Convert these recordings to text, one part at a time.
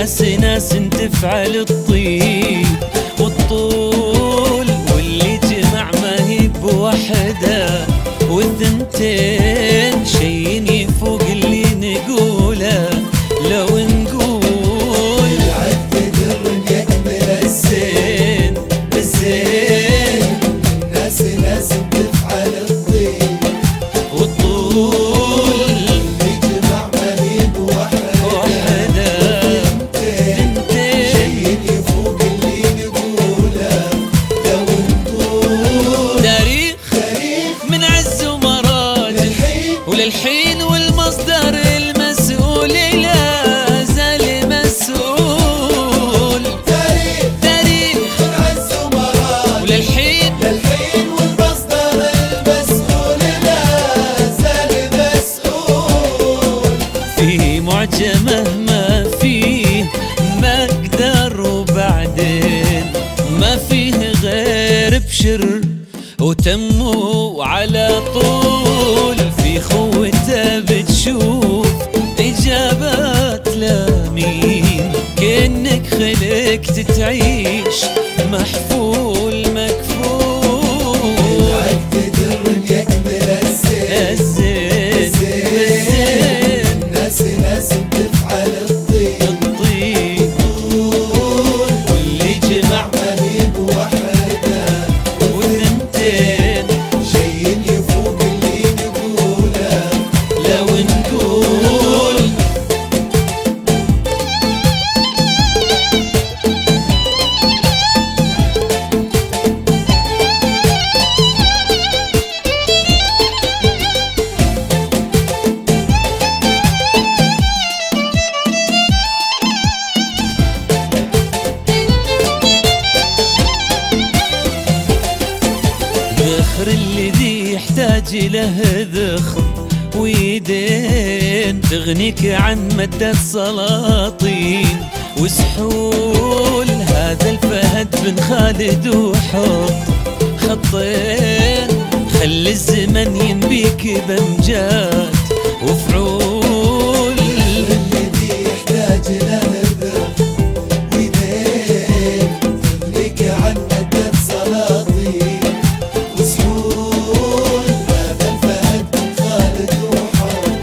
ناس تفعل الطيب والطول، واللي جمع ما هي بوحده، والثنتين شي يفوق اللي نقوله. لو نقول العد در يكمل الزين، ناس تفعل الطيب والطول، اللي جمع ما هي بوحده، شي يفوق اللي نقوله. لو نقول تاريخ من عز ومراجل وللحين، والمصدر المسؤول لا زال مسؤول. تاريخ من عز ومراجل وللحين، والمصدر المسؤول لا زال مسؤول. فيه معجمه ما فيه مقدر، وبعدين ما فيه غير بشر وتموا على طول. في خوته بتشوف إجابات لامين، كأنك خلقت تعيش محفول مكفول. العد در يكمل الزين، ناس تفعل الطيب واللي جمع ما هي بوحده، والثنتين شي يفوق اللي نقوله. لو نقول ذخر الذي يحتاج له ذخر ويدين، تغنيك عن مدة سلاطين وسحول. هذا الفهد بن خالد وحط خطين، خلي الزمن ينبيك بامجاد وفعول. الذي يحتاج له ذخر ويدين، تغنيك عن مدة سلاطين وسحول. هذا الفهد بن خالد وحط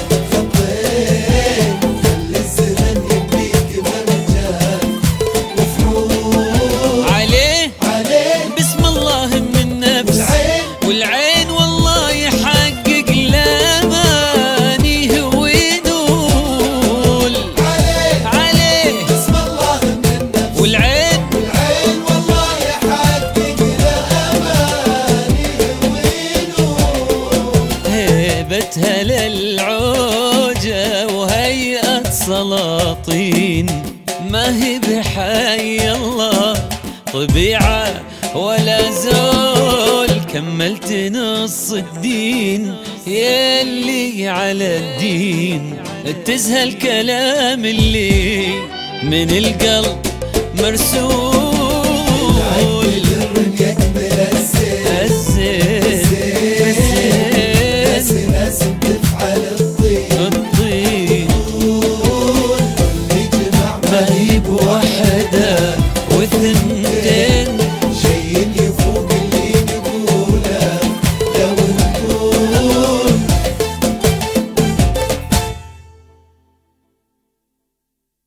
خطين، خلي الزمن يبنيك بامجاد وفعول. عليه بسم الله من النفس والعين، والله يحقق لامانيه وينول. عليه بسم الله من النفس والعين، والله يحقق لأمانيه وينول. هيبتها للعوجة وهيئة سلاطين، ما هي بحي الله طبيعة ولا زول. كملت نص الدين يلي على الدين، تزهى الكلام اللي من القلب مرسول.